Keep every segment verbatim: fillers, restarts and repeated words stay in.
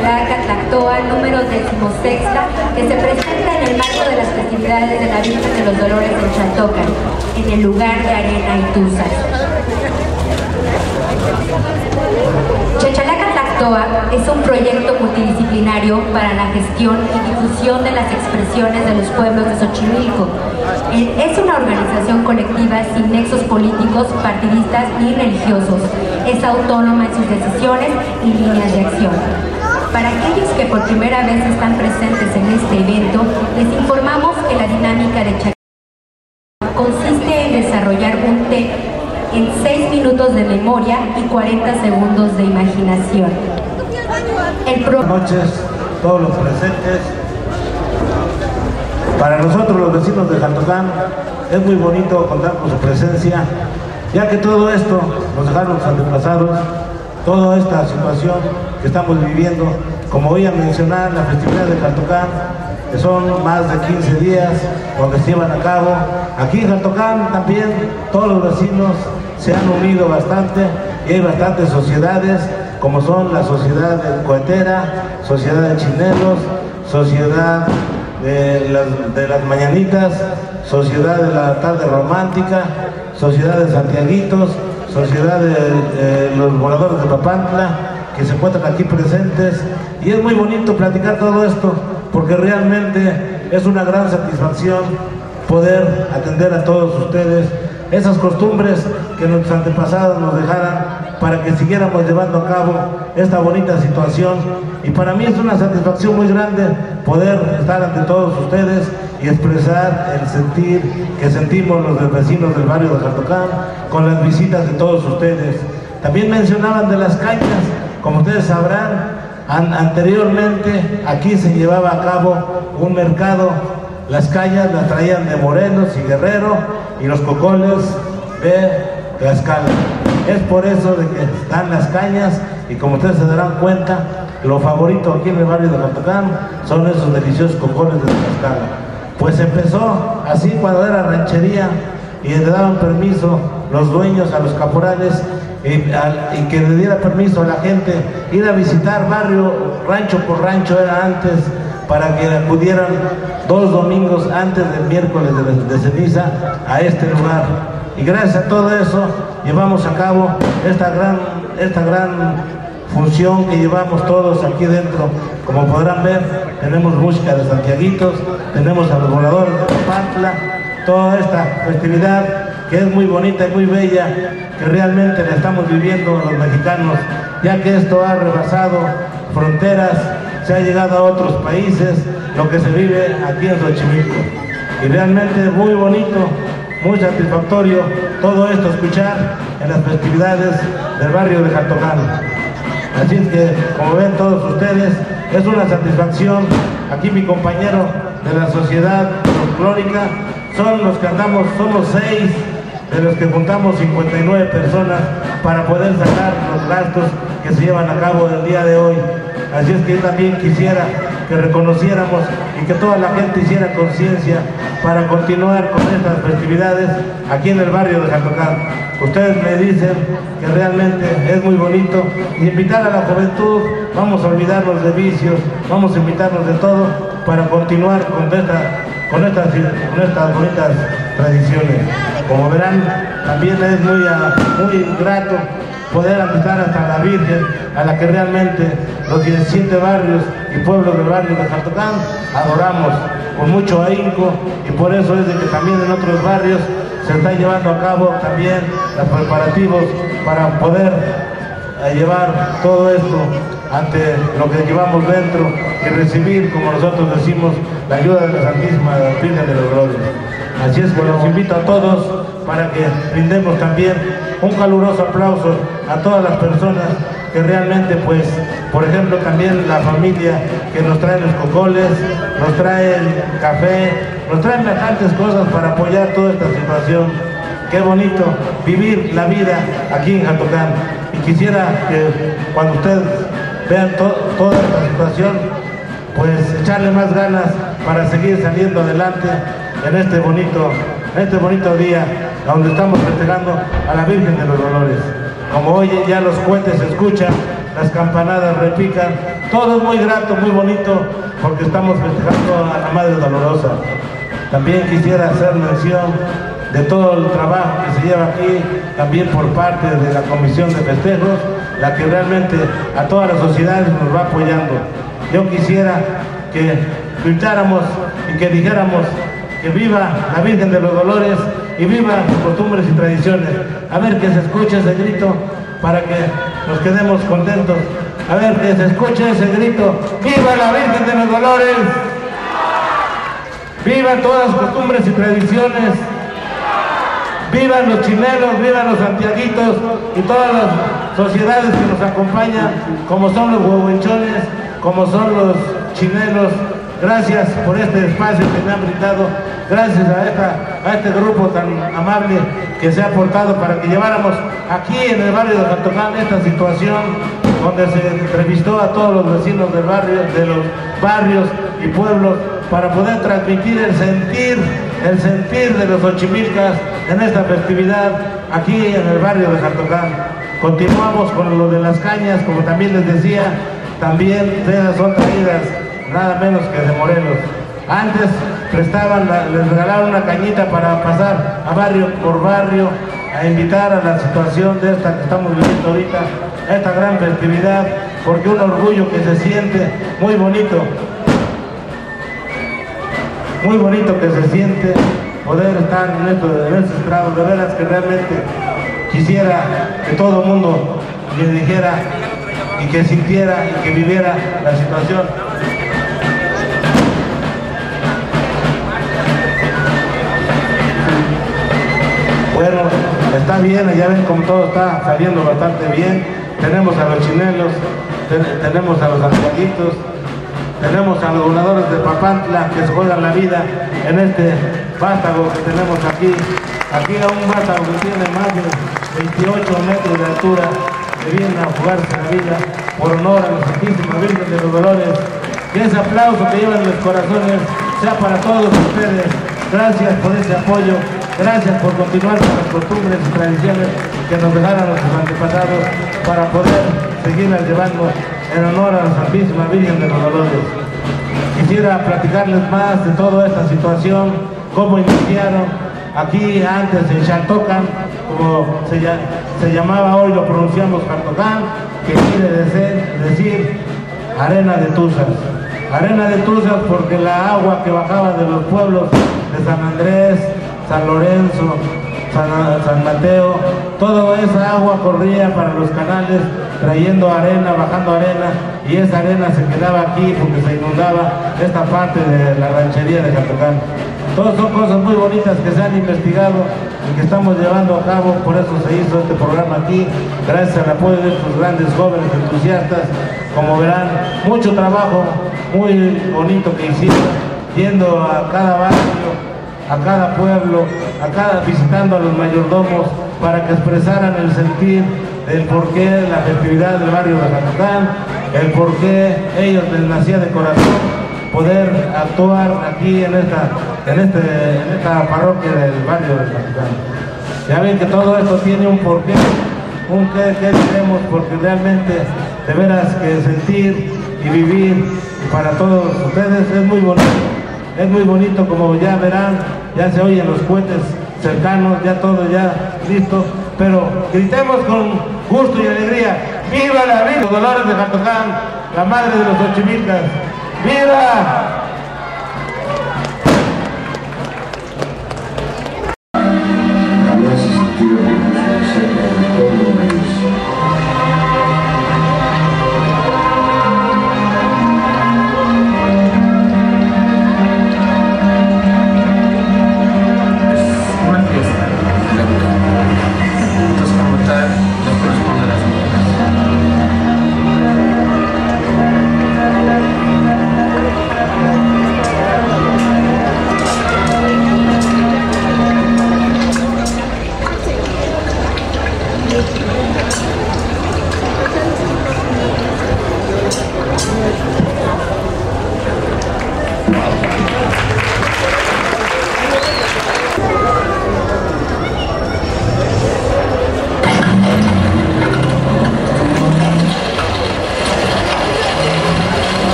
Chachalaca Tlactoa número decimosexta, que se presenta en el marco de las festividades de la Virgen de los Dolores en Chaltocan, en el lugar de Arena y Tuzas. Chachalaca Tlactoa es un proyecto multidisciplinario para la gestión y difusión de las expresiones de los pueblos de Xochimilco. Es una organización colectiva sin nexos políticos, partidistas ni religiosos. Es autónoma en sus decisiones y líneas de acción. Para aquellos que por primera vez están presentes en este evento, les informamos que la dinámica de Chachalaca consiste en desarrollar un té en seis minutos de memoria y cuarenta segundos de imaginación. El pro... Buenas noches, todos los presentes. Para nosotros los vecinos de Jaltocán es muy bonito contar con su presencia, ya que todo esto nos dejaron los antepasados, toda esta situación que estamos viviendo. Como voy a mencionar, la festividad de Jaltocán, que son más de quince días donde se llevan a cabo. Aquí en Jaltocán también todos los vecinos se han unido bastante y hay bastantes sociedades, como son la sociedad de Cohetera, sociedad de Chinelos, sociedad de las, de las Mañanitas, sociedad de la Tarde Romántica, sociedad de Santiaguitos, sociedad de eh, los moradores de Papantla, que se encuentran aquí presentes. Y es muy bonito platicar todo esto, porque realmente es una gran satisfacción poder atender a todos ustedes esas costumbres que nuestros antepasados nos dejaran para que siguiéramos llevando a cabo esta bonita situación. Y para mí es una satisfacción muy grande poder estar ante todos ustedes y expresar el sentir que sentimos los vecinos del barrio de Jaltocán con las visitas de todos ustedes. También mencionaban de las cañas. Como ustedes sabrán, an anteriormente aquí se llevaba a cabo un mercado. Las cañas las traían de Morelos y Guerrero y los cocoles de Tlaxcala. Es por eso de que están las cañas, y como ustedes se darán cuenta, lo favorito aquí en el barrio de Jaltocán son esos deliciosos cocoles de Tlaxcala. Pues empezó así cuando era ranchería y le daban permiso los dueños a los caporales y, a, y que le diera permiso a la gente ir a visitar barrio, rancho por rancho era antes, para que acudieran dos domingos antes del miércoles de, de ceniza a este lugar. Y gracias a todo eso llevamos a cabo esta gran, esta gran función que llevamos todos aquí dentro. Como podrán ver, tenemos música de Santiaguitos, tenemos a los voladores de Papantla, toda esta festividad que es muy bonita y muy bella, que realmente la estamos viviendo los mexicanos, ya que esto ha rebasado fronteras, se ha llegado a otros países, lo que se vive aquí en Xochimilco. Y realmente es muy bonito, muy satisfactorio todo esto escuchar en las festividades del barrio de Jaltocán. Así es que, como ven todos ustedes, es una satisfacción. Aquí mi compañero de la sociedad folclórica, son los que andamos, somos seis de los que juntamos cincuenta y nueve personas para poder sacar los gastos que se llevan a cabo el día de hoy. Así es que yo también quisiera que reconociéramos y que toda la gente hiciera conciencia para continuar con estas festividades aquí en el barrio de Jaltocán. Ustedes me dicen que realmente es muy bonito, y invitar a la juventud, vamos a olvidarnos de vicios, vamos a invitarnos de todo para continuar con, esta, con, estas, con estas bonitas tradiciones. Como verán, también es muy, muy grato poder invitar hasta la Virgen, a la que realmente los diecisiete barrios y pueblos del barrio de Jaltocán adoramos con mucho ahínco, y por eso es de que también en otros barrios se están llevando a cabo también los preparativos para poder eh, llevar todo esto ante lo que llevamos dentro y recibir, como nosotros decimos, la ayuda de la Santísima Virgen de los Dolores. Así es que los invito a todos para que brindemos también un caluroso aplauso a todas las personas que realmente, pues, por ejemplo, también la familia que nos trae los cocoles, nos trae el café, nos traen bastantes cosas para apoyar toda esta situación. Qué bonito vivir la vida aquí en Jaltocán. Y quisiera que cuando ustedes vean to toda esta situación, pues echarle más ganas para seguir saliendo adelante en este bonito, en este bonito día donde estamos festejando a la Virgen de los Dolores. Como hoy ya los cohetes se escuchan, las campanadas repican, todo es muy grato, muy bonito, porque estamos festejando a la Madre Dolorosa. También quisiera hacer mención de todo el trabajo que se lleva aquí, también por parte de la Comisión de Festejos, la que realmente a todas las sociedades nos va apoyando. Yo quisiera que gritáramos y que dijéramos que viva la Virgen de los Dolores y viva sus costumbres y tradiciones. A ver, que se escuche ese grito para que nos quedemos contentos. A ver, que se escuche ese grito. ¡Viva la Virgen de los Dolores! ¡Vivan todas las costumbres y tradiciones! ¡Vivan los chinelos! ¡Vivan los santiaguitos! Y todas las sociedades que nos acompañan, como son los huehuenchones, como son los chinelos. Gracias por este espacio que me han brindado, gracias a, esta, a este grupo tan amable que se ha aportado para que lleváramos aquí en el barrio de Jatocán esta situación donde se entrevistó a todos los vecinos del barrio, de los barrios y pueblos, para poder transmitir el sentir, el sentir de los Xochimilcas en esta festividad aquí en el barrio de Jatocán. Continuamos con lo de las cañas, como también les decía, también esas son traídas nada menos que de Morelos. Antes prestaban, les regalaron una cañita para pasar a barrio por barrio, a invitar a la situación de esta que estamos viviendo ahorita, esta gran festividad, porque un orgullo que se siente muy bonito, muy bonito que se siente poder estar en, esto, en estos estrados. De veras que realmente quisiera que todo el mundo le dijera y que sintiera y que viviera la situación. Bueno, está bien, ya ven como todo está saliendo bastante bien. Tenemos a los chinelos, ten, tenemos a los santiaguitos, tenemos a los donadores de Papantla que se juegan la vida en este vástago que tenemos aquí. Aquí a un vástago que tiene más de veintiocho metros de altura, que vienen a jugarse la vida por honor a la Santísima Virgen de los Dolores. Y ese aplauso que llevan en los corazones sea para todos ustedes. Gracias por ese apoyo. Gracias por continuar con las costumbres y tradiciones que nos dejaron nuestros antepasados para poder seguirlas llevando en honor a la Santísima Virgen de los Dolores. Quisiera platicarles más de toda esta situación, cómo iniciaron aquí antes en Xaltocan, como se, se llamaba, hoy lo pronunciamos Xaltocan, que quiere decir, decir arena de tuzas. Arena de tuzas porque la agua que bajaba de los pueblos de San Andrés, San Lorenzo, San, San Mateo, toda esa agua corría para los canales trayendo arena, bajando arena, y esa arena se quedaba aquí porque se inundaba esta parte de la ranchería de Jatocán. Todas son cosas muy bonitas que se han investigado y que estamos llevando a cabo, por eso se hizo este programa aquí, gracias al apoyo de estos grandes jóvenes entusiastas. Como verán, mucho trabajo muy bonito que hicieron, yendo a cada barrio, a cada pueblo, a cada, visitando a los mayordomos para que expresaran el sentir del porqué de la festividad del barrio de Jatocán, el porqué ellos les nacía de corazón poder actuar aquí en esta, en este, en esta parroquia del barrio de Jatocán. Ya ven que todo esto tiene un porqué, un qué, qué diremos, porque realmente de veras que sentir y vivir para todos ustedes es muy bonito. Es muy bonito, como ya verán, ya se oyen los cohetes cercanos, ya todo ya listo, pero gritemos con gusto y alegría: ¡viva la Virgen de los Dolores de Jatocán, la madre de los Xochimilcas! ¡Viva! Thank you.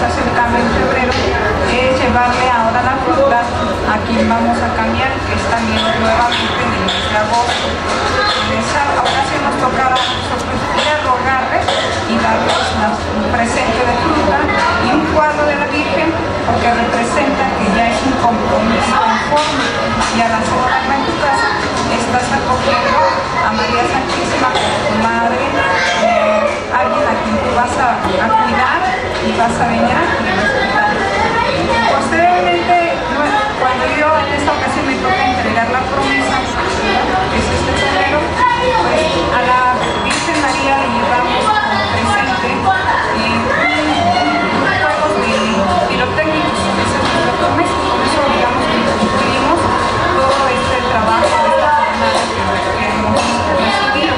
hace el cambio en febrero, es llevarle ahora la fruta a quien vamos a cambiar, que es también nueva Virgen del mes de agosto. En esa ocasión nos tocará a nosotros ir a rogarles y darles la- un presente de fruta y un cuadro de la Virgen, porque representa que ya es un compromiso en forma, y al hacerla en tu casa estás acogiendo a María Santísima como tu madre, eh, alguien a quien tú vas a, a cuidar y vas a venerar y respetar. Posteriormente, bueno, cuando yo en esta ocasión me toca entregar la promesa, que es este febrero, pues a la Virgen María le llevamos como presente eh, juegos de pirotécnicos, esa es nuestra promesa. Por eso digamos que incluimos todo este trabajo de esta jornada que, que hemos recibido.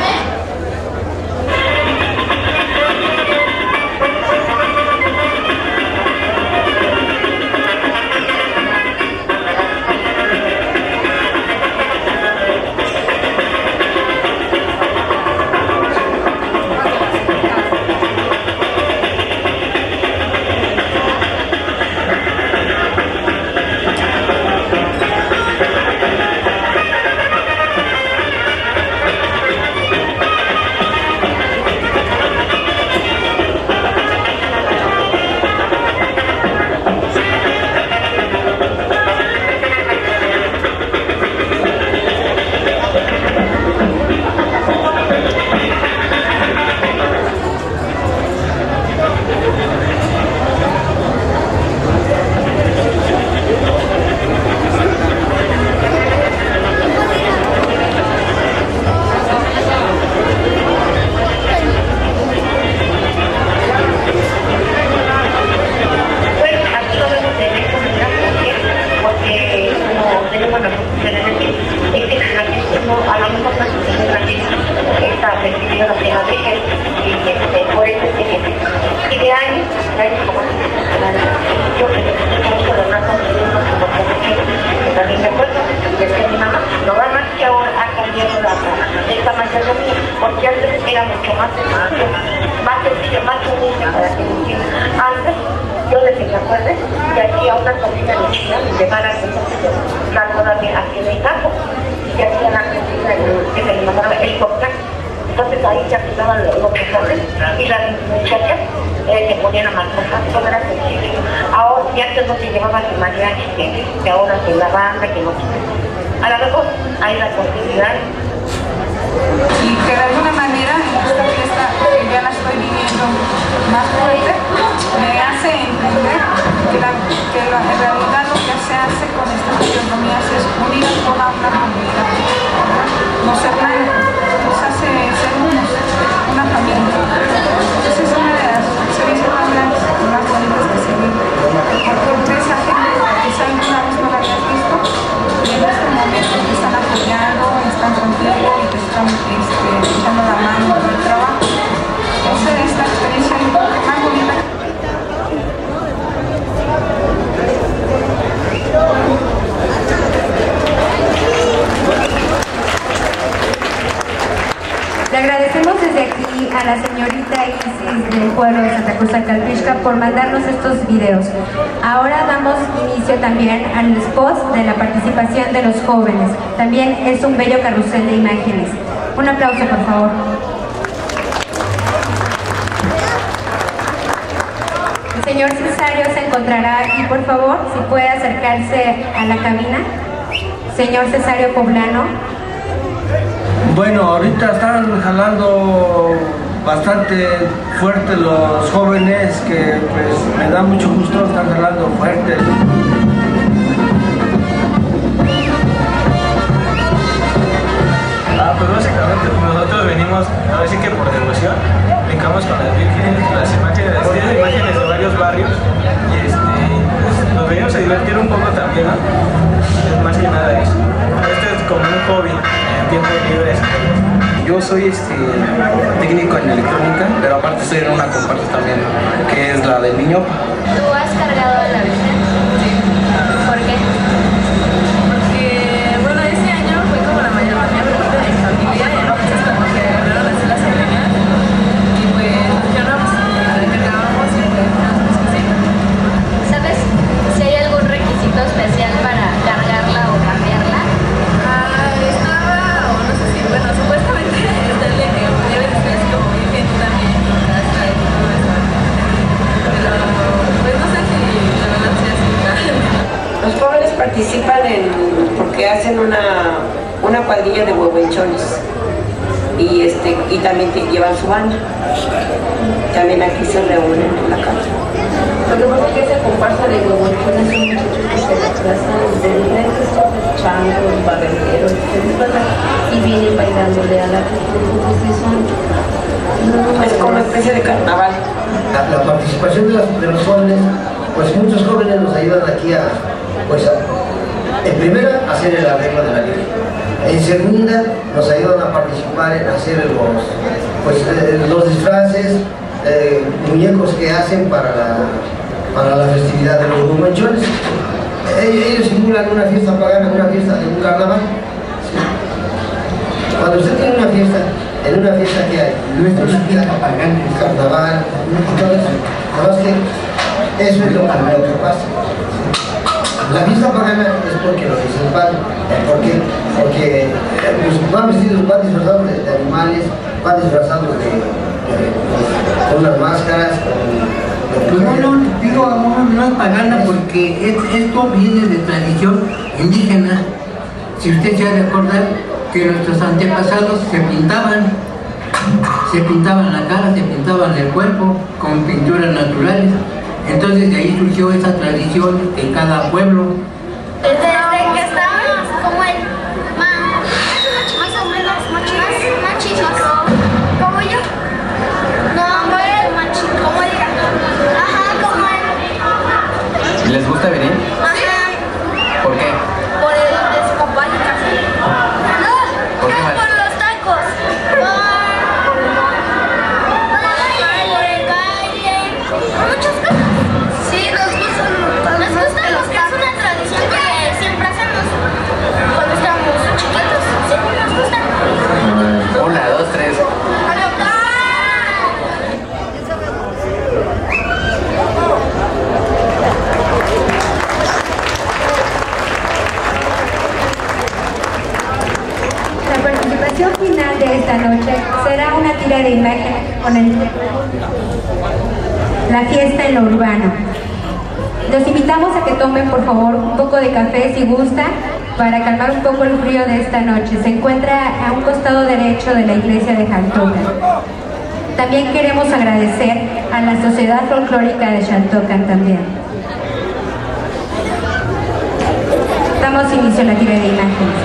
Porque antes era mucho más sencillo, más sencillo, más humilde para que lo entiendan. Antes, yo desde que me acuerdo, y hacía una cocina de China, de malas la todavía aquí en el campo, y hacía la cocina que se le mandaba el contacto. Entonces ahí se aplicaban los frijoles y las muchachas eh, se ponían a marcar, todo era sencillo. Ahora, ya antes no se llevaban ni mariachi, que, que ahora que la banda, que no. A lo mejor hay la posibilidad. Y que de alguna manera en esta fiesta, que ya la estoy viviendo más fuerte, me hace entender que, la, que la, en realidad lo que se hace con estas fisionomías es unir a toda una comunidad, nos hermana, nos hace ser unos, una familia. Entonces es una de las experiencias más grandes y más bonitas que se vive, porque esa gente que quizá alguna vez no la hayas visto, y en este momento te están apoyando, están contigo y te están este, echando la mano en el trabajo. Esa es la experiencia más bonita. Le agradecemos desde aquí a la señorita Isis del pueblo de Santa Cruz Calpixca por mandarnos estos videos. Ahora damos inicio también al spot de la participación de los jóvenes. También es un bello carrusel de imágenes. Un aplauso, por favor. El señor Cesario se encontrará aquí, por favor, si puede acercarse a la cabina. Señor Cesario Poblano. Bueno, ahorita están jalando bastante fuerte los jóvenes, que pues me da mucho gusto, están jalando fuerte. Ah, pues básicamente nosotros venimos, ahora sí que por devoción, brincamos con las vírgenes, las imágenes, las imágenes de varios barrios, y este, pues, nos venimos a divertir un poco también, ¿no? Es más que nada eso. Esto es como un hobby en tiempos libres. Yo soy este, técnico en electrónica, pero aparte estoy en una comparsa también, que es la del niño. ¿Tú has cargado a la Virgen? Sí. ¿Por qué? Porque, bueno, este año fue como la mayor parte de mi familia, y entonces como que agarraron así las serenas, y pues yo no, pues la cargábamos y pues no, pues sí. cuadrilla de huehuenchones y, este, y también te llevan su banda. También aquí se reúnen en la casa. Lo que pasa es que esa comparsa de huehuenchones son muchachos que se desplazan de diferentes cosas, changos, barrenderos, se desplazan y vienen bailándole a la gente. Entonces son... No, es como una especie de carnaval. La, la participación de, las, de los jóvenes, pues muchos jóvenes nos ayudan aquí a, pues a, en primera, a hacer el arreglo de la ley. En segunda, nos ayudan a participar en hacer los, pues, eh, los disfraces, eh, muñecos que hacen para la, para la festividad de los huehuenchones. Ellos, ellos simulan una fiesta pagana, una fiesta de un carnaval. ¿Sí? Cuando usted tiene una fiesta, en una fiesta que hay, no es una fiesta pagana, un carnaval, todo eso. Nada más que eso es lo, lo que pasa. La fiesta pagana es porque lo dice el padre, porque, porque pues, van vestidos, van disfrazados de, de animales, van disfrazados de, de, de, con unas máscaras, con, No, no, digo, no, no es pagana porque es, esto viene de tradición indígena. Si usted se ha de acordar que nuestros antepasados se pintaban, se pintaban la cara, se pintaban el cuerpo con pinturas naturales. Entonces de ahí surgió esa tradición en cada pueblo. Desde que estábamos como el más, más o menos más chicos, como yo. No, no era el más chico, como el, ajá, como el. ¿Les gusta venir? Ajá. ¿Por qué? Por el descapán y café. No, ¿por qué más? Por los tacos. Por, por el baile, por muchas cosas. Sí, nos gustan, nos gusta lo que es una tradición que siempre hacemos cuando estamos chiquitos. Sí, nos gusta. Una, dos, tres. La participación final de esta noche será una tira de imágenes con el tema La fiesta en lo urbano. Los invitamos a que tomen por favor un poco de café si gustan para calmar un poco el frío de esta noche. Se encuentra a un costado derecho de la iglesia de Xaltocan. También queremos agradecer a la Sociedad Folclórica de Xaltocan también. Damos inicio a la tira de imágenes.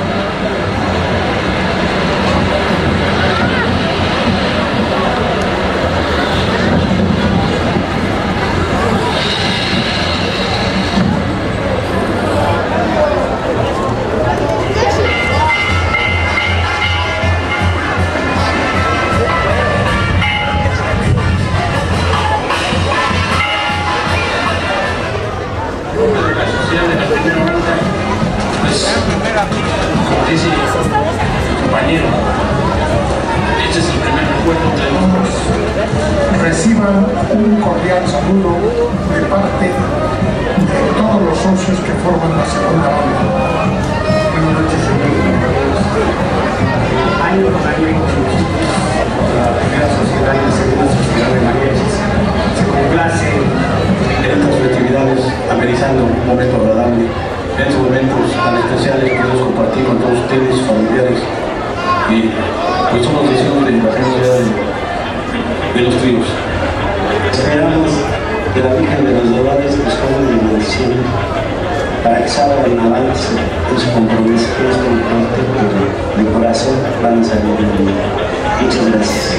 Dice compañero, este es el primer recuerdo de nosotros. Reciban un cordial saludo de parte de todos los socios que forman la segunda banda. Buenas noches, señores. Año con año la primera sociedad y la segunda sociedad de mariachis se complace en estas festividades, amenizando un momento agradable. En estos momentos tan especiales queremos compartir con todos ustedes, familiares, y pues somos vecinos de la ciudad de, de los tríos. Esperamos de la Virgen de los Dolores que nos ponga en bendición para que salga en avance en su compromiso, que es con parte de corazón van a salir de mí. Muchas gracias.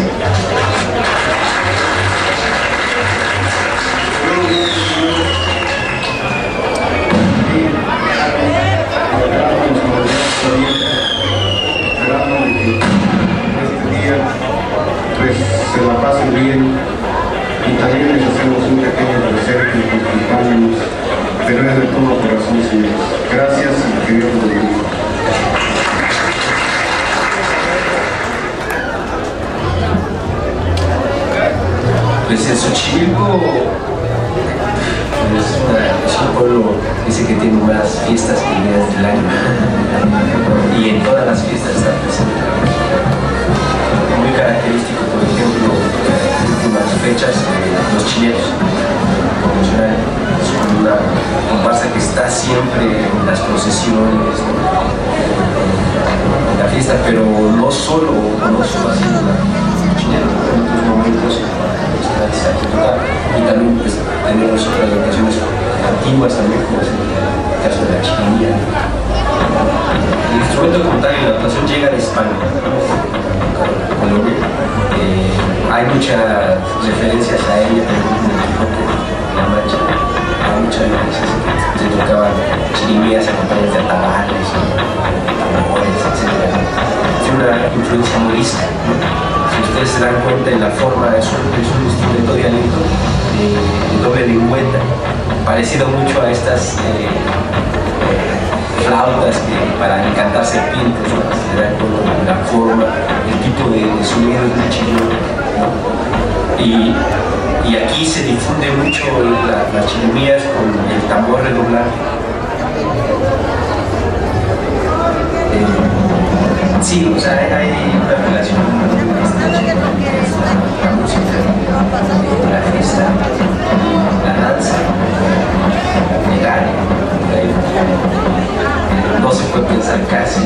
Esperando que este día pues, se la pasen bien y también les hacemos un pequeño presente con compañeros, pero es de todo corazón, señores. Gracias y que Dios los bendiga. Pues en Xochimilco es, una, es un pueblo dice que tiene más fiestas que días del año y en todas las fiestas está presente. Muy característico, por ejemplo, en últimas fechas, eh, los chilenos, como mencionar, es una comparsa que está siempre en las procesiones, ¿no? En la fiesta, pero no solo, no solo así en la cochinera, en otros momentos y también pues, tenemos otras locaciones antiguas también, como es el caso de la chirimía. El instrumento como tal en la adaptación llega de España, Colombia. Eh, hay muchas referencias a ella en la marcha, hay muchas veces que se tocaban chirimías acompañadas de atabaques, tambores, etcétera. Tiene una influencia morisca, ¿no? Si ustedes se dan cuenta en la forma, es un, es un instrumento de aliento de, de doble lengüeta, parecido mucho a estas eh, eh, flautas que para encantar serpientes, ¿no? Se dan cuenta de la forma, el tipo de, de sonido del chillón, ¿no? Y, y aquí se difunde mucho la, las chirimías con el tambor redoblado. Eh, sí, o sea, hay, hay una relación con la música, la fiesta, la danza, el arte. No se puede pensar casi.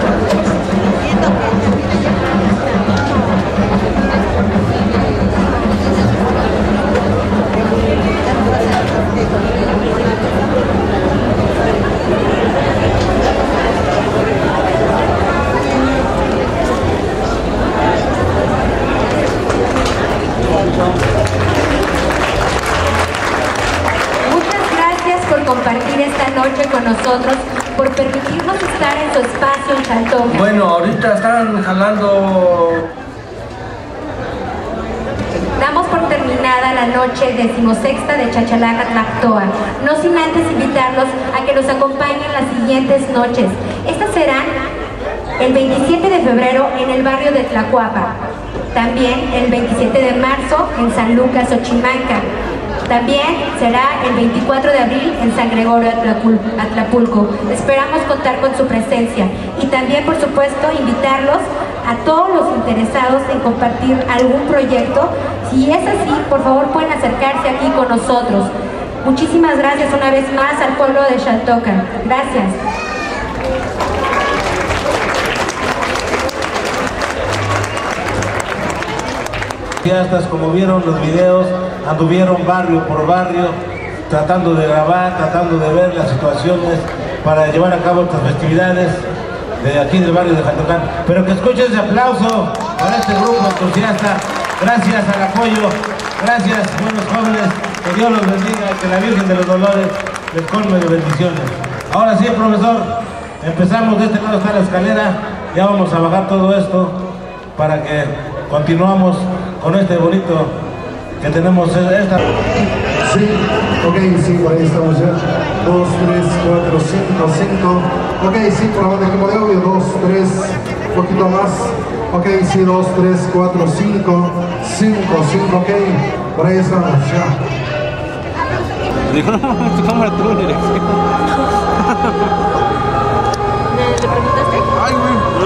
Muchas gracias por compartir esta noche con nosotros, por permitirnos estar en su espacio en Chaltoca. Bueno, ahorita están jalando. Damos por terminada la noche decimosexta de Chachalaca Tlactoa, no sin antes invitarlos a que nos acompañen las siguientes noches. Estas serán el veintisiete de febrero en el barrio de Tlacuapa, también el veintisiete de marzo en San Lucas, Xochimanca, también será el veinticuatro de abril en San Gregorio, Atlapulco. Esperamos contar con su presencia y también, por supuesto, invitarlos a todos los interesados en compartir algún proyecto. Si es así, por favor pueden acercarse aquí con nosotros. Muchísimas gracias una vez más al pueblo de Xaltoca. Gracias. Cineastas, como vieron los videos, anduvieron barrio por barrio tratando de grabar, tratando de ver las situaciones para llevar a cabo estas festividades de aquí del barrio de Xaltocán. Pero que escuchen ese aplauso para este grupo entusiasta. Gracias al apoyo, gracias buenos jóvenes, que Dios los bendiga, que la Virgen de los Dolores les colme de bendiciones. Ahora sí, profesor, empezamos, de este lado está la escalera, ya vamos a bajar todo esto para que continuamos con este bonito que tenemos esta. Sí, ok, sí, por ahí estamos ya. Dos, tres, cuatro, cinco, cinco. Ok, sí, por favor, equipo de audio. Dos, tres, un poquito más. Ok, sí, dos, tres, cuatro, cinco, cinco, cinco, ok. Por ahí estamos, ya. Dijo, no, tu cámara tuvo dirección. ¿Le preguntaste? Ay, güey, no.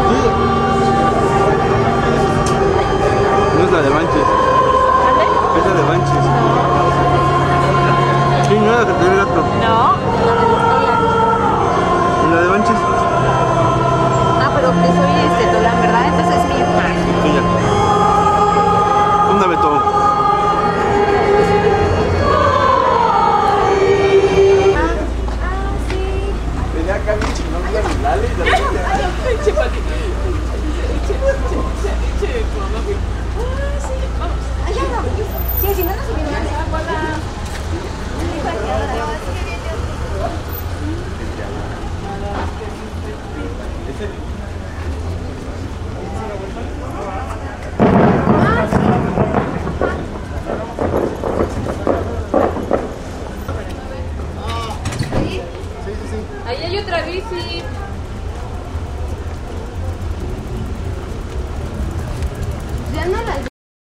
No es la de Manches. ¿Dónde? Es la de Manches. Sí, no es la que tiene el gato. No. ¿Y la de Manches? Ah, pero que soy este Dolán, ¿verdad? Entonces es mi imagen. Sí, ya. Póndame todo. Venía acá mi chingón de mi Lali y de repente. Pinche Pati. Pinche, pinche, pinche, pinche. Allá vamos. Sí, si no nos subimos. Ahí hay otra bici. Ya no la...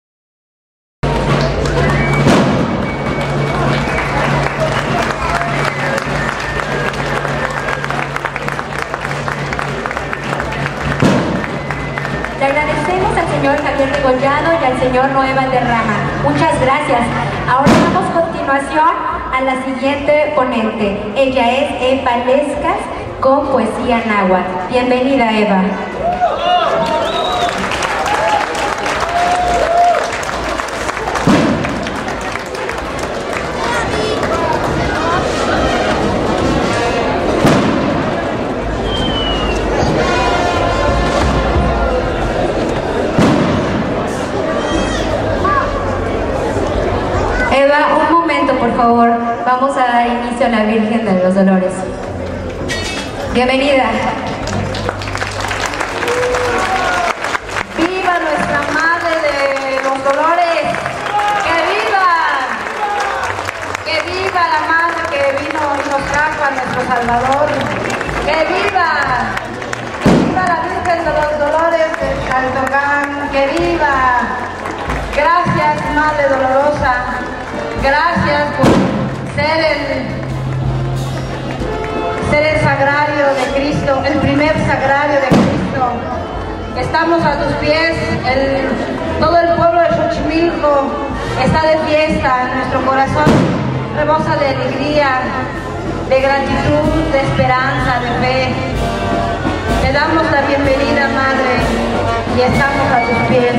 Le agradecemos al señor Javier Degollado y al señor Noé Valderrama. Muchas gracias. Ahora damos continuación a la siguiente ponente. Ella es Eva Lescas con poesía náhuatl. Bienvenida, Eva. Eva, un momento, por favor. Vamos a dar inicio a la Virgen de los Dolores. Bienvenida. ¡Viva nuestra Madre de los Dolores! ¡Que viva! ¡Que viva la Madre que vino y nos trajo a nuestro Salvador! ¡Que viva! ¡Que viva la Virgen de los Dolores de Xaltocán! ¡Que viva! Gracias, Madre Dolorosa. Gracias por ser el, ser el sagrario de Cristo, el primer sagrario de Cristo. Estamos a tus pies, el, todo el pueblo de Xochimilco está de fiesta, en nuestro corazón rebosa de alegría, de gratitud, de esperanza, de fe. Te damos la bienvenida, Madre, y estamos a tus pies.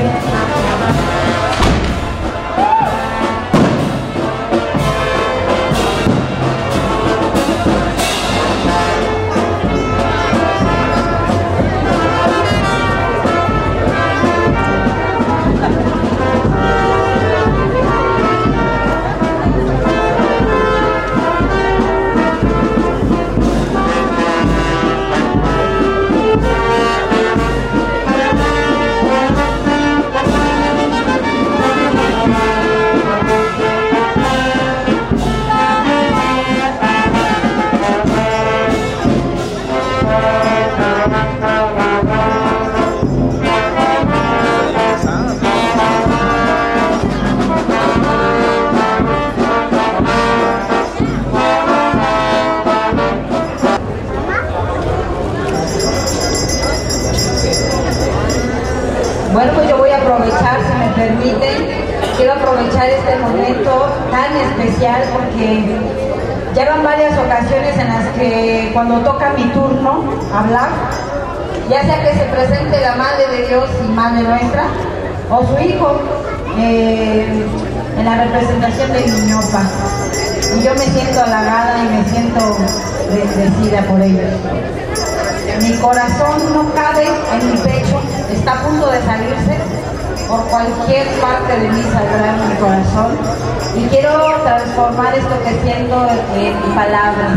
Bueno, pues yo voy a aprovechar, si me permiten, quiero aprovechar este momento tan especial porque ya van varias ocasiones en las que cuando toca mi turno hablar, ya sea que se presente la Madre de Dios y Madre Nuestra, o su Hijo eh, en la representación de Niñopa. Y yo me siento halagada y me siento bendecida por ellos. Mi corazón no cabe en mi pecho, está a punto de salirse, por cualquier parte de mí saldrá mi corazón y quiero transformar esto que siento en palabras.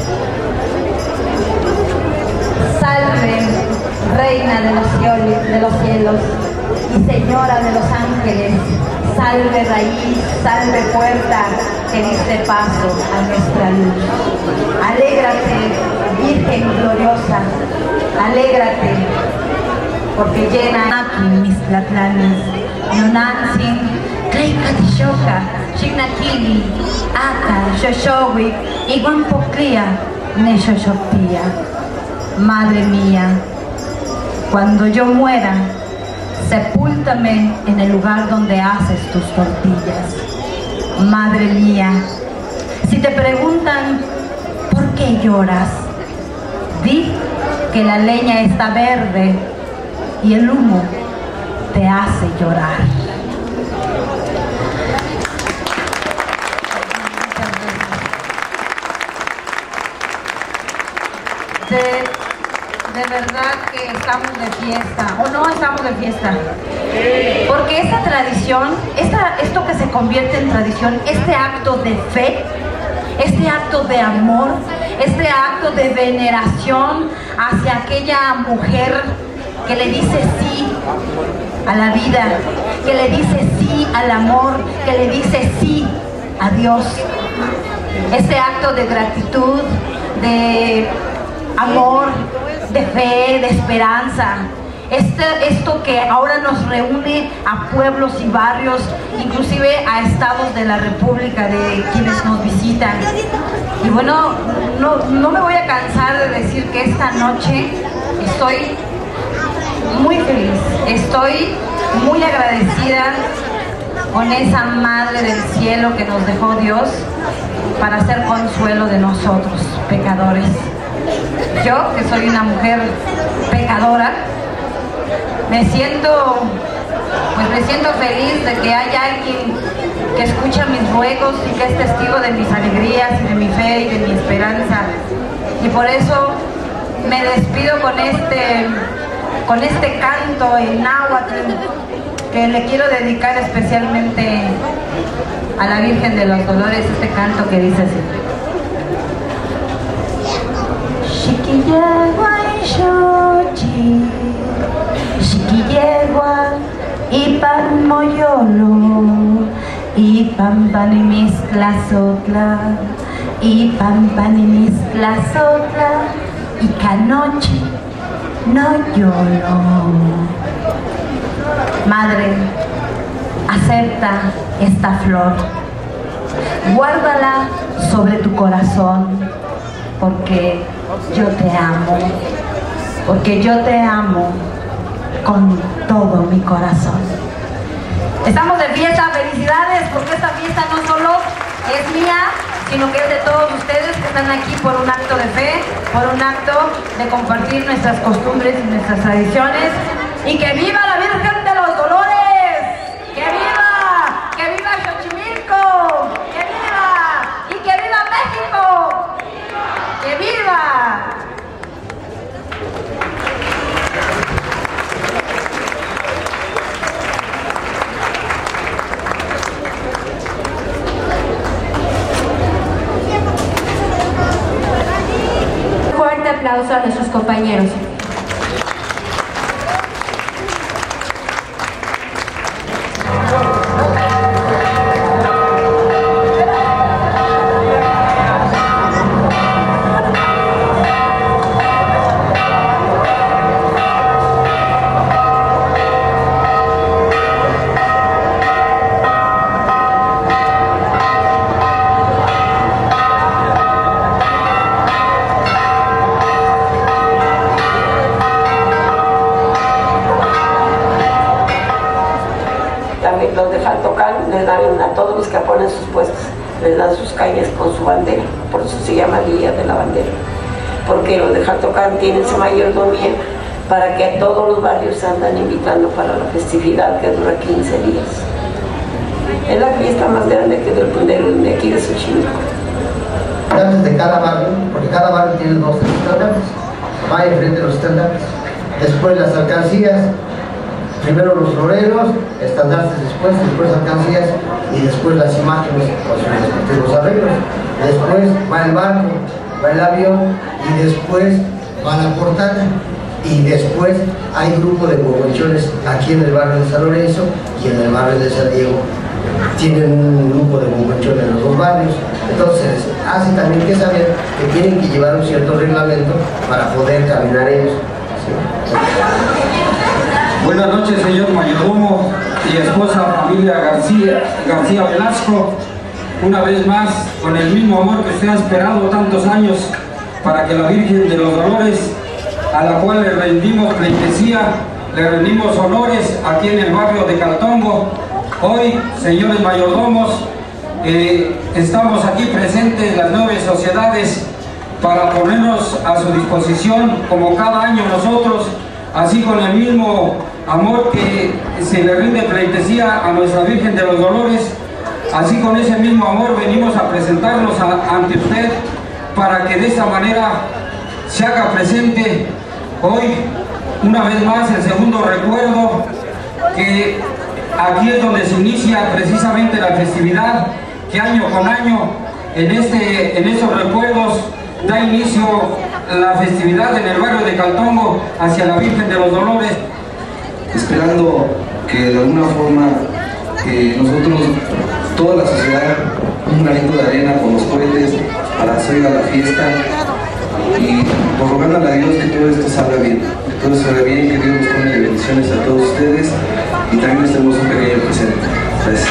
Salve, Reina de los cielos, de los cielos y Señora de los ángeles, salve raíz, salve puerta que diste paso a nuestra luz. Alégrate, Virgen gloriosa, alégrate, porque llena aquí mis tlatlanes, Nonantzin, Tleikatishoka, Xignakili, Aka, Xoxohuic, Iguampoclía, Nexoxopía. Madre mía, cuando yo muera, sepúltame en el lugar donde haces tus tortillas. Madre mía, si te preguntan ¿por qué lloras?, di que la leña está verde y el humo te hace llorar. De, de verdad que estamos de fiesta, o no estamos de fiesta, porque esta tradición, esta, esto que se convierte en tradición, este acto de fe, este acto de amor, este acto de veneración hacia aquella mujer que le dice sí a la vida, que le dice sí al amor, que le dice sí a Dios. Este acto de gratitud, de amor, de fe, de esperanza. Este, esto que ahora nos reúne a pueblos y barrios, inclusive a estados de la República, de quienes nos visitan. Y bueno, no, no me voy a cansar de decir que esta noche estoy muy feliz, estoy muy agradecida con esa Madre del Cielo que nos dejó Dios para ser consuelo de nosotros, pecadores. Yo, que soy una mujer pecadora, me siento, pues me siento feliz de que haya alguien que escucha mis ruegos y que es testigo de mis alegrías y de mi fe y de mi esperanza. Y por eso me despido con este, con este canto en náhuatl que le quiero dedicar especialmente a la Virgen de los Dolores, este canto que dice así. Xiquillegua y xochi, xiquillegua y pan moyolo, y pan panimiztlazotla, y pan panimiztlazotla, y canoche no lloro. Madre, acepta esta flor, guárdala sobre tu corazón, porque yo te amo, porque yo te amo con todo mi corazón. Estamos de fiesta, felicidades, porque esta fiesta no solo es mía, sino que es de todos ustedes que están aquí por un acto de fe, por un acto de compartir nuestras costumbres y nuestras tradiciones. ¡Y que viva la Virgen de los Dolores! ¡Que viva! ¡Que viva Xochimilco! ¡Que viva! ¡Y que viva México! ¡Que viva! Un fuerte aplauso a nuestros compañeros. Los de Jaltocán les dan a todos los que ponen sus puestos, les dan sus cañas con su bandera, por eso se llama Día de la Bandera, porque los de Jaltocán tienen su mayordomía para que a todos los barrios andan invitando para la festividad que dura quince días. Es la fiesta más grande que del de aquí de Xochimilco. Antes de cada barrio, porque cada barrio tiene dos estandartes, va enfrente de los estandartes, después las alcancías, primero los floreros, estandartes después, después alcancías y después las imágenes con sus respectivos arreglos. Después va el barco, va el avión y después va la portada. Y después hay grupo de huehuenchones aquí en el barrio de San Lorenzo y en el barrio de San Diego. Tienen un grupo de huehuenchones en los dos barrios. Entonces, hace también que saber que tienen que llevar un cierto reglamento para poder caminar ellos. ¿Sí? Buenas noches, señor mayordomo y esposa familia García, García Velasco. Una vez más, con el mismo amor que usted ha esperado tantos años para que la Virgen de los Dolores, a la cual le rendimos pleitesía, le rendimos honores aquí en el barrio de Caltongo. Hoy, señores mayordomos, eh, estamos aquí presentes las nueve sociedades para ponernos a su disposición, como cada año nosotros, así con el mismo amor que se le rinde pleitesía a nuestra Virgen de los Dolores, así con ese mismo amor venimos a presentarnos a, ante usted para que de esta manera se haga presente hoy, una vez más, el segundo recuerdo, que aquí es donde se inicia precisamente la festividad, que año con año, en, este, en estos recuerdos, da inicio la festividad en el barrio de Caltongo hacia la Virgen de los Dolores. Esperando que de alguna forma que nosotros, toda la sociedad, un granito de arena con los cohetes para hacer la fiesta y por rogándole a Dios que todo esto salga bien, que todo salga bien, que Dios nos pone bendiciones a todos ustedes y también les tenemos un pequeño presente. Gracias.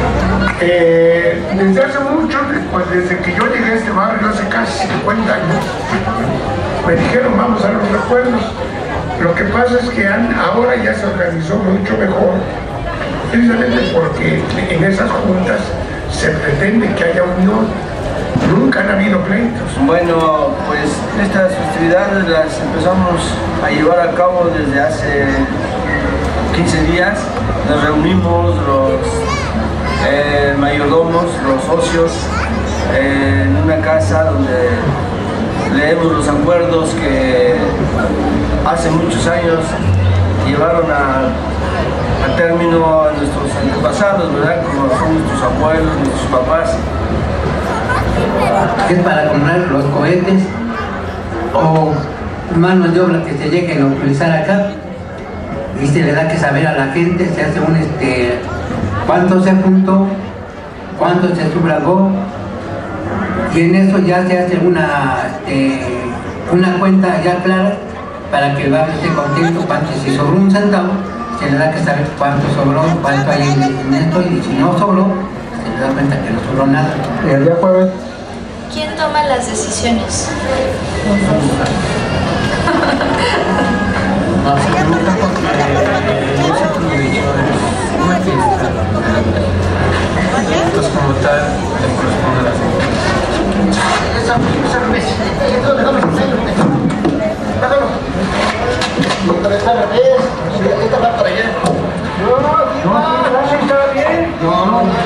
Eh, desde hace mucho, desde que yo llegué a este barrio hace casi cincuenta años, me dijeron vamos a los recuerdos. Lo que pasa es que han, ahora ya se organizó mucho mejor precisamente porque en esas juntas se pretende que haya unión. Nunca han habido pleitos. Bueno, pues estas festividades las empezamos a llevar a cabo desde hace quince días. Nos reunimos los eh, mayordomos, los socios, eh, en una casa donde leemos los acuerdos que hace muchos años llevaron a, a término a nuestros antepasados, ¿verdad? Como son nuestros abuelos, nuestros papás. Es para comprar los cohetes o manos de obra que se lleguen a utilizar acá, y se le da que saber a la gente, se hace un este cuánto se juntó, cuánto se sufragó, y en eso ya se hace una este, una cuenta ya clara para que el barrio esté contento. Cuánto, si sobró un centavo, se le da que saber cuánto sobró, cuánto hay en esto, y si no sobró, se le da cuenta que no sobró nada. Y el día jueves, ¿quién toma las decisiones? No se pregunta porque el centro de dicho es una fiesta. Entonces, como tal, le corresponde a la Esa cerveza, déjalo, déjalo. No te ves al revés, esta va para allá. No, no, no, está bien. No, no, no.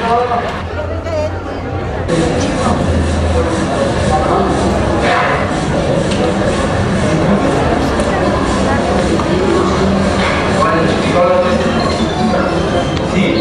sí.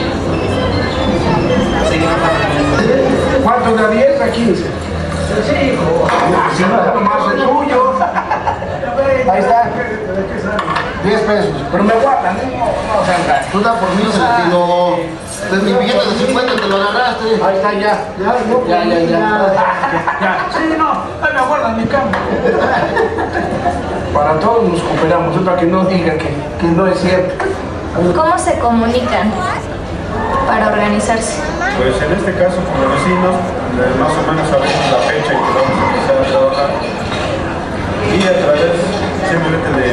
¿Cuánto de diez a quince? Sí, hijo. Si no, más el tuyo. Ahí está. diez pesos. Pero me guardan, ¿eh? No, no sean gastos. Tú da por mí, Celestino. De mi billete de cincuenta te lo agarraste. Ahí está, ya. Ya, ya, ya. Ya. Sí, no. Ahí me guardan mi cambio. Para todos nos cooperamos. Otra que no diga que, que no es cierto. ¿Cómo se comunican para organizarse? Pues en este caso, como vecinos, más o menos sabemos la fecha en que vamos a empezar a trabajar. Y a través simplemente de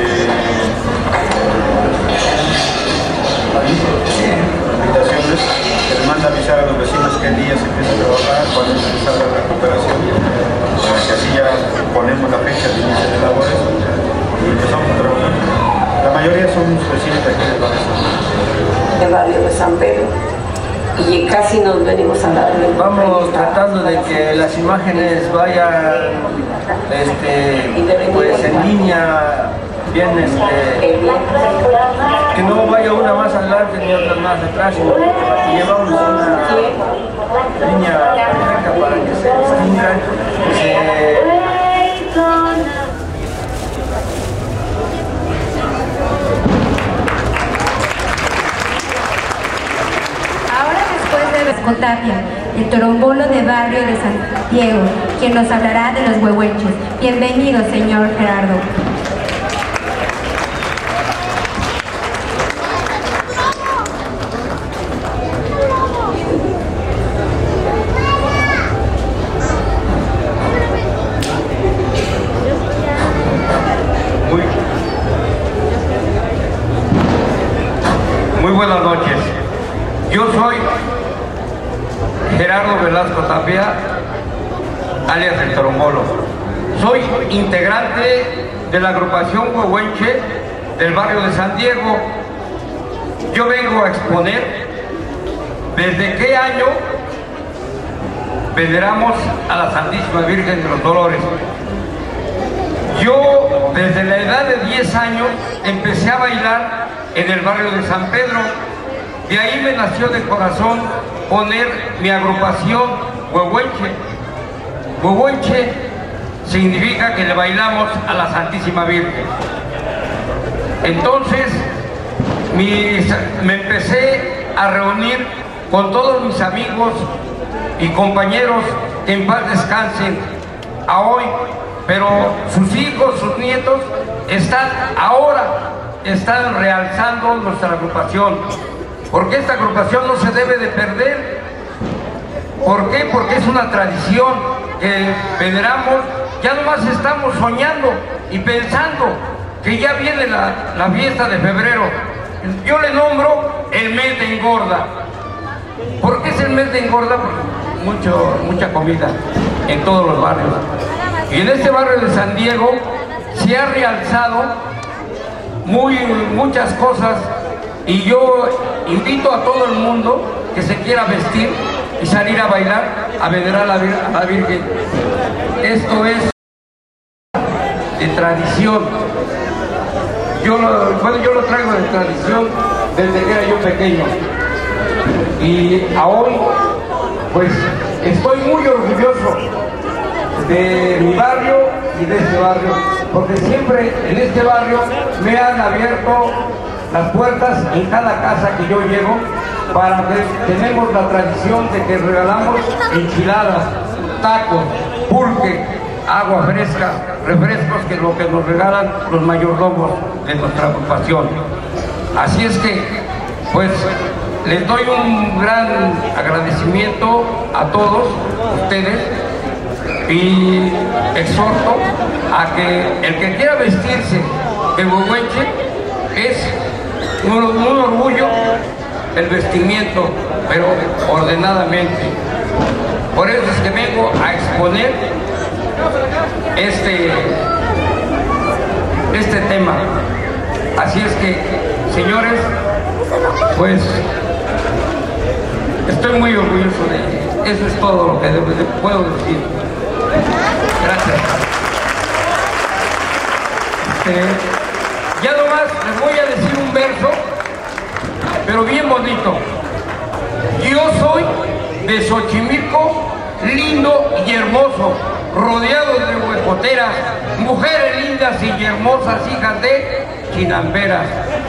invitaciones, se les manda avisar a los vecinos que el día se empieza a trabajar, cuando se empieza la recuperación, para que así ya ponemos la fecha de inicio de labores y empezamos a trabajar. La mayoría son vecinos de aquí del barrio. Del barrio de San Pedro. Y casi nos venimos a dar. Vamos tratando de que las imágenes vayan este, pues en línea, bien, este, que no vaya una más adelante ni otra más atrás, sino que llevamos una línea perfecta para que se distingan, que se Tapia, el torombolo de barrio de Santiago, quien nos hablará de los huehuenches. Bienvenido, señor Gerardo. Muy, muy buenas noches. Yo soy Gerardo Velasco Tapia, alias el Torombolo. Soy integrante de la agrupación huehuenche del barrio de San Diego. Yo vengo a exponer desde qué año veneramos a la Santísima Virgen de los Dolores. Yo desde la edad de diez años empecé a bailar en el barrio de San Pedro. De ahí me nació de corazón poner mi agrupación huehuenche. Huehuenche significa que le bailamos a la Santísima Virgen. Entonces mis, me empecé a reunir con todos mis amigos y compañeros que en paz descansen a hoy, pero sus hijos, sus nietos están ahora, están realzando nuestra agrupación. Porque esta agrupación no se debe de perder. ¿Por qué? Porque es una tradición que veneramos. Ya nomás estamos soñando y pensando que ya viene la, la fiesta de febrero. Yo le nombro el mes de engorda. ¿Por qué es el mes de engorda? Porque mucho, mucha comida en todos los barrios. Y en este barrio de San Diego se ha realzado muy, muchas cosas, y yo invito a todo el mundo que se quiera vestir y salir a bailar, a venerar a la, Vir- a la Virgen. Esto es de tradición. Yo lo, bueno, yo lo traigo de tradición desde que era yo pequeño. Y a hoy, pues, estoy muy orgulloso de mi barrio y de este barrio, porque siempre en este barrio me han abierto las puertas en cada casa que yo llego, para que tenemos la tradición de que regalamos enchiladas, tacos, pulque, agua fresca, refrescos, que es lo que nos regalan los mayordomos de nuestra agrupación. Así es que, pues, les doy un gran agradecimiento a todos ustedes y exhorto a que el que quiera vestirse de huehuenche, es un, un orgullo el vestimiento, pero ordenadamente. Por eso es que vengo a exponer este, este tema. Así es que, señores, pues estoy muy orgulloso de eso. Es todo lo que de, de, puedo decir. Gracias. Este, ya nomás les voy a decir un verso, pero bien bonito. Yo soy de Xochimilco, lindo y hermoso, rodeado de huecoteras, mujeres lindas y hermosas, hijas de chinamperas.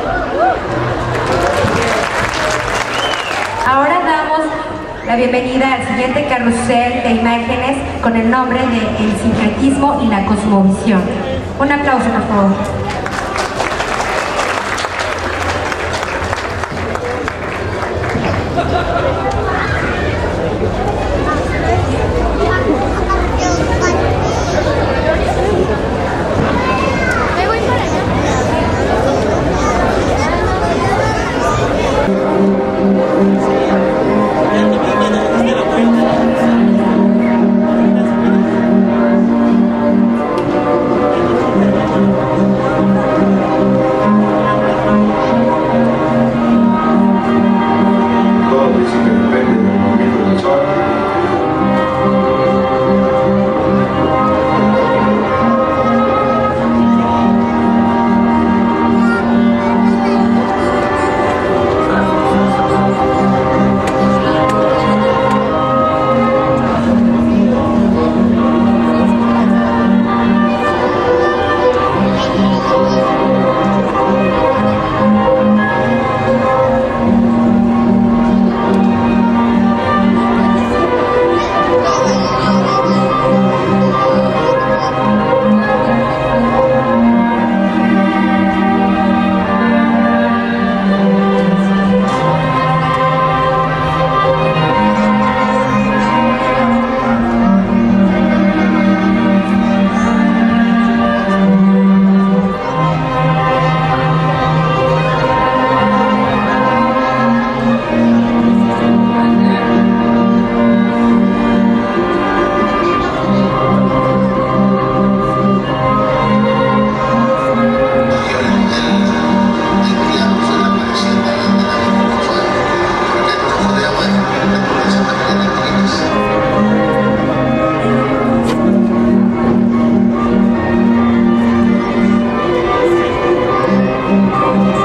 Ahora damos la bienvenida al siguiente carrusel de imágenes con el nombre de El sincretismo y la cosmovisión. Un aplauso, por favor. Thank you.